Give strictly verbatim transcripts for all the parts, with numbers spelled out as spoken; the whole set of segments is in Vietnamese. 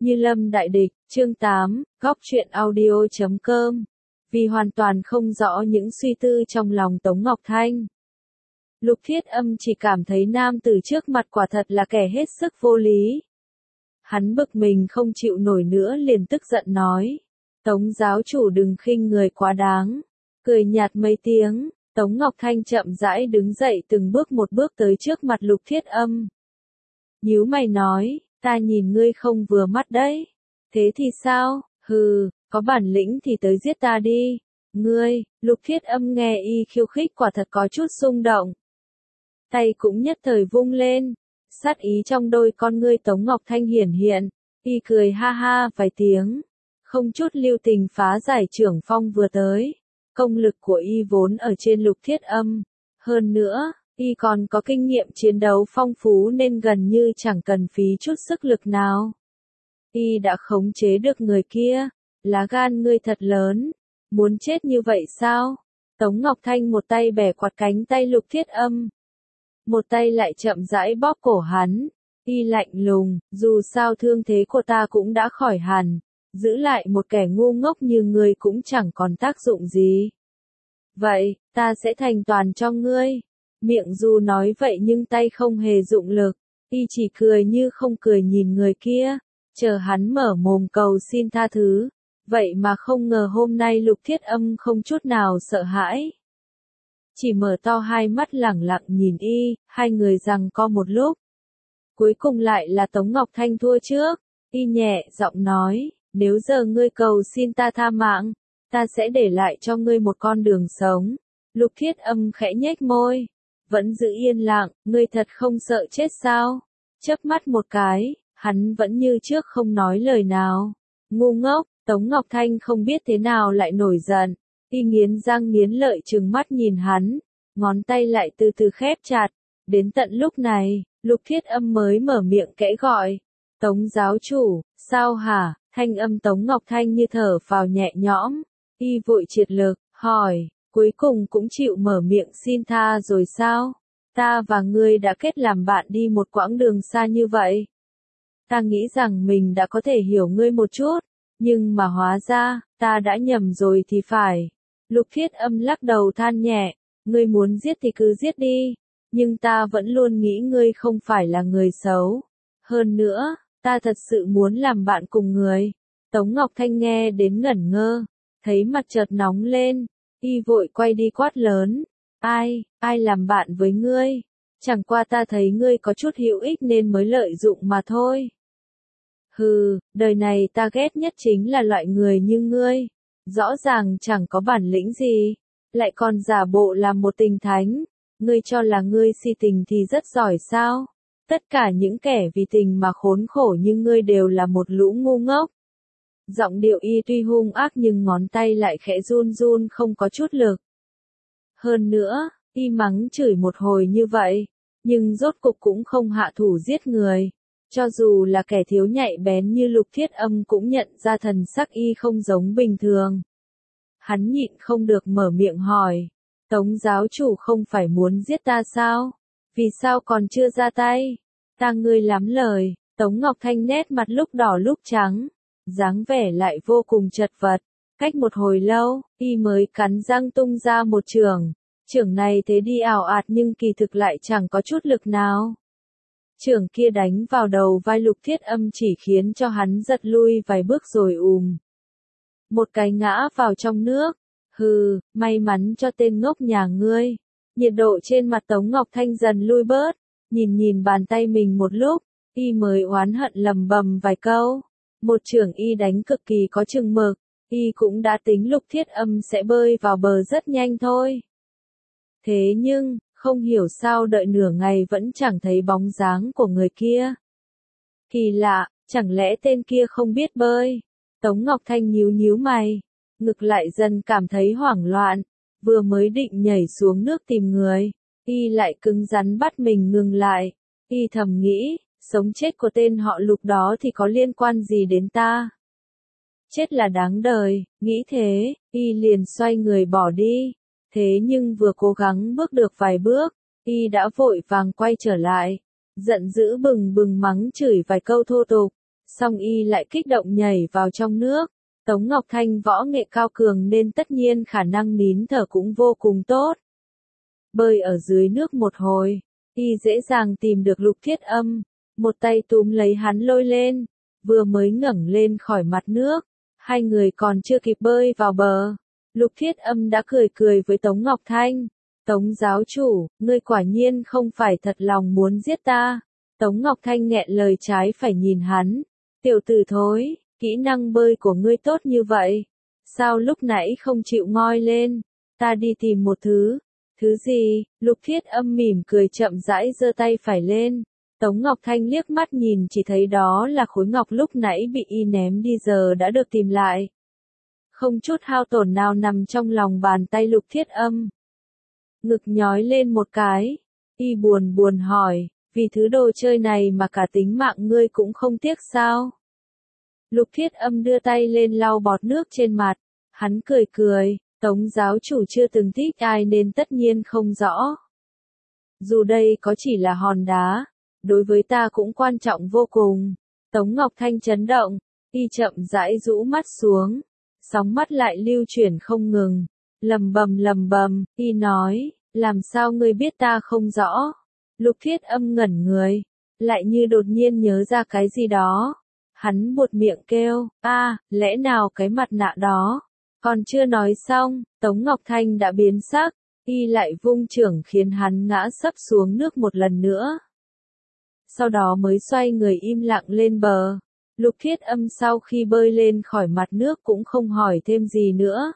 Như Lâm đại địch, chương tám, góc truyện audio chấm com. Vì hoàn toàn không rõ những suy tư trong lòng Tống Ngọc Thanh, Lục Thiết Âm chỉ cảm thấy nam tử trước mặt quả thật là kẻ hết sức vô lý. Hắn bực mình không chịu nổi nữa liền tức giận nói. Tống giáo chủ đừng khinh người quá đáng. Cười nhạt mấy tiếng, Tống Ngọc Thanh chậm rãi đứng dậy từng bước một bước tới trước mặt Lục Thiết Âm. Nhíu mày nói, ta nhìn ngươi không vừa mắt đấy. Thế thì sao, hừ, có bản lĩnh thì tới giết ta đi. Ngươi, Lục Thiết Âm nghe y khiêu khích quả thật có chút xung động. Tay cũng nhất thời vung lên, sát ý trong đôi con ngươi Tống Ngọc Thanh hiển hiện, y cười ha ha vài tiếng, không chút lưu tình phá giải trưởng phong vừa tới. Công lực của y vốn ở trên Lục Thiết Âm, hơn nữa, y còn có kinh nghiệm chiến đấu phong phú nên gần như chẳng cần phí chút sức lực nào. Y đã khống chế được người kia, lá gan ngươi thật lớn, muốn chết như vậy sao? Tống Ngọc Thanh một tay bẻ quạt cánh tay Lục Thiết Âm, một tay lại chậm rãi bóp cổ hắn, y lạnh lùng, dù sao thương thế của ta cũng đã khỏi hẳn, giữ lại một kẻ ngu ngốc như ngươi cũng chẳng còn tác dụng gì. Vậy, ta sẽ thành toàn cho ngươi. Miệng dù nói vậy nhưng tay không hề dụng lực, y chỉ cười như không cười nhìn người kia, chờ hắn mở mồm cầu xin tha thứ. Vậy mà không ngờ hôm nay Lục Thiết Âm không chút nào sợ hãi, chỉ mở to hai mắt lẳng lặng nhìn y, hai người giằng co một lúc. Cuối cùng lại là Tống Ngọc Thanh thua trước, y nhẹ giọng nói, nếu giờ ngươi cầu xin ta tha mạng, ta sẽ để lại cho ngươi một con đường sống. Lục Thiết Âm khẽ nhếch môi, vẫn giữ yên lặng, ngươi thật không sợ chết sao? Chớp mắt một cái, hắn vẫn như trước không nói lời nào. Ngu ngốc, Tống Ngọc Thanh không biết thế nào lại nổi giận, y nghiến răng nghiến lợi trừng mắt nhìn hắn, ngón tay lại từ từ khép chặt. Đến tận lúc này, Lục Thiết Âm mới mở miệng kẽ gọi, Tống giáo chủ, sao hả? Thanh âm Tống Ngọc Thanh như thở phào nhẹ nhõm, y vội triệt lực, hỏi, cuối cùng cũng chịu mở miệng xin tha rồi sao? Ta và ngươi đã kết làm bạn đi một quãng đường xa như vậy. Ta nghĩ rằng mình đã có thể hiểu ngươi một chút, nhưng mà hóa ra, ta đã nhầm rồi thì phải. Lục Thiết Âm lắc đầu than nhẹ, ngươi muốn giết thì cứ giết đi, nhưng ta vẫn luôn nghĩ ngươi không phải là người xấu. Hơn nữa, ta thật sự muốn làm bạn cùng người. Tống Ngọc Thanh nghe đến ngẩn ngơ, thấy mặt chợt nóng lên, y vội quay đi quát lớn, ai, ai làm bạn với ngươi? Chẳng qua ta thấy ngươi có chút hữu ích nên mới lợi dụng mà thôi. Hừ, đời này ta ghét nhất chính là loại người như ngươi, rõ ràng chẳng có bản lĩnh gì, lại còn giả bộ làm một tình thánh, ngươi cho là ngươi si tình thì rất giỏi sao? Tất cả những kẻ vì tình mà khốn khổ như ngươi đều là một lũ ngu ngốc. Giọng điệu y tuy hung ác nhưng ngón tay lại khẽ run run không có chút lực. Hơn nữa, y mắng chửi một hồi như vậy, nhưng rốt cục cũng không hạ thủ giết người. Cho dù là kẻ thiếu nhạy bén như Lục Thiết Âm cũng nhận ra thần sắc y không giống bình thường. Hắn nhịn không được mở miệng hỏi, Tống giáo chủ không phải muốn giết ta sao? Vì sao còn chưa ra tay? Ta ngươi lắm lời. Tống Ngọc Thanh nét mặt lúc đỏ lúc trắng, dáng vẻ lại vô cùng chật vật. Cách một hồi lâu, y mới cắn răng tung ra một chưởng. Chưởng này thế đi ảo ạt nhưng kỳ thực lại chẳng có chút lực nào. Chưởng kia đánh vào đầu vai Lục Thiết Âm chỉ khiến cho hắn giật lui vài bước rồi ùm một cái ngã vào trong nước. Hừ, may mắn cho tên ngốc nhà ngươi. Nhiệt độ trên mặt Tống Ngọc Thanh dần lui bớt, nhìn nhìn bàn tay mình một lúc, y mới oán hận lầm bầm vài câu. Một chưởng y đánh cực kỳ có chừng mực, y cũng đã tính Lục Thiết Âm sẽ bơi vào bờ rất nhanh thôi. Thế nhưng, không hiểu sao đợi nửa ngày vẫn chẳng thấy bóng dáng của người kia. Kỳ lạ, chẳng lẽ tên kia không biết bơi? Tống Ngọc Thanh nhíu nhíu mày, ngực lại dần cảm thấy hoảng loạn, vừa mới định nhảy xuống nước tìm người, y lại cứng rắn bắt mình ngừng lại, y thầm nghĩ, sống chết của tên họ Lục đó thì có liên quan gì đến ta? Chết là đáng đời, nghĩ thế, y liền xoay người bỏ đi, thế nhưng vừa cố gắng bước được vài bước, y đã vội vàng quay trở lại, giận dữ bừng bừng mắng chửi vài câu thô tục, Xong y lại kích động nhảy vào trong nước. Tống Ngọc Thanh võ nghệ cao cường nên tất nhiên khả năng nín thở cũng vô cùng tốt. Bơi ở dưới nước một hồi, y dễ dàng tìm được Lục Thiết Âm, một tay túm lấy hắn lôi lên, vừa mới ngẩng lên khỏi mặt nước, hai người còn chưa kịp bơi vào bờ. Lục Thiết Âm đã cười cười với Tống Ngọc Thanh. Tống giáo chủ, ngươi quả nhiên không phải thật lòng muốn giết ta. Tống Ngọc Thanh nghẹn lời trái phải nhìn hắn. Tiểu tử thối, kỹ năng bơi của ngươi tốt như vậy. Sao lúc nãy không chịu ngoi lên? Ta đi tìm một thứ. Thứ gì? Lục Thiết Âm mỉm cười chậm rãi giơ tay phải lên. Tống Ngọc Thanh liếc mắt nhìn chỉ thấy đó là khối ngọc lúc nãy bị y ném đi giờ đã được tìm lại. Không chút hao tổn nào nằm trong lòng bàn tay Lục Thiết Âm. Ngực nhói lên một cái. Y buồn buồn hỏi, vì thứ đồ chơi này mà cả tính mạng ngươi cũng không tiếc sao? Lục Thiết Âm đưa tay lên lau bọt nước trên mặt. Hắn cười cười, Tống giáo chủ chưa từng thích ai nên tất nhiên không rõ. Dù đây có chỉ là hòn đá, đối với ta cũng quan trọng vô cùng. Tống Ngọc Thanh chấn động, y chậm rãi rũ mắt xuống, sóng mắt lại lưu chuyển không ngừng, lầm bầm lầm bầm, y nói, làm sao ngươi biết ta không rõ? Lục Thiết Âm ngẩn người, lại như đột nhiên nhớ ra cái gì đó. Hắn buột miệng kêu, a, lẽ nào cái mặt nạ đó? Còn chưa nói xong, Tống Ngọc Thanh đã biến sắc, y lại vung chưởng khiến hắn ngã sấp xuống nước một lần nữa. Sau đó mới xoay người im lặng lên bờ. Lục Thiết Âm sau khi bơi lên khỏi mặt nước cũng không hỏi thêm gì nữa.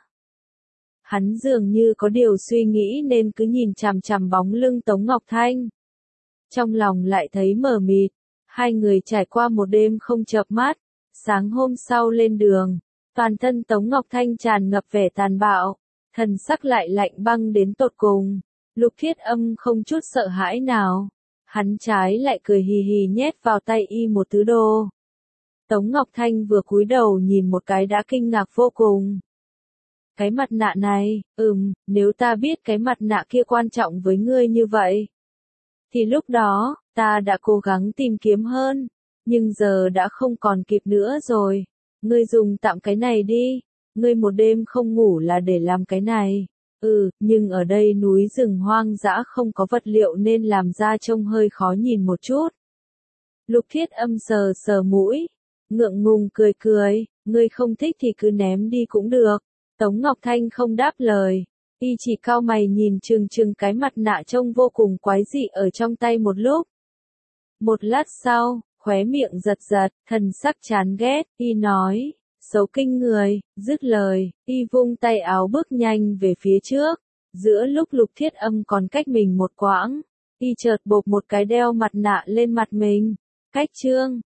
Hắn dường như có điều suy nghĩ nên cứ nhìn chằm chằm bóng lưng Tống Ngọc Thanh. Trong lòng lại thấy mờ mịt, hai người trải qua một đêm không chợp mắt, sáng hôm sau lên đường, toàn thân Tống Ngọc Thanh tràn ngập vẻ tàn bạo, thần sắc lại lạnh băng đến tột cùng. Lục Thiết Âm không chút sợ hãi nào, hắn trái lại cười hì hì nhét vào tay y một thứ đồ. Tống Ngọc Thanh vừa cúi đầu nhìn một cái đã kinh ngạc vô cùng. Cái mặt nạ này, ừm, nếu ta biết cái mặt nạ kia quan trọng với ngươi như vậy, thì lúc đó, ta đã cố gắng tìm kiếm hơn, nhưng giờ đã không còn kịp nữa rồi. Ngươi dùng tạm cái này đi, ngươi một đêm không ngủ là để làm cái này. Ừ, nhưng ở đây núi rừng hoang dã không có vật liệu nên làm ra trông hơi khó nhìn một chút. Lục Thiết Âm sờ sờ mũi, ngượng ngùng cười cười, ngươi không thích thì cứ ném đi cũng được. Tống Ngọc Thanh không đáp lời, y chỉ cau mày nhìn chừng chừng cái mặt nạ trông vô cùng quái dị ở trong tay một lúc. Một lát sau, khóe miệng giật giật, thần sắc chán ghét, y nói, xấu kinh người, dứt lời, y vung tay áo bước nhanh về phía trước. Giữa lúc Lục Thiết Âm còn cách mình một quãng, y chợt bộp một cái đeo mặt nạ lên mặt mình. Cách chương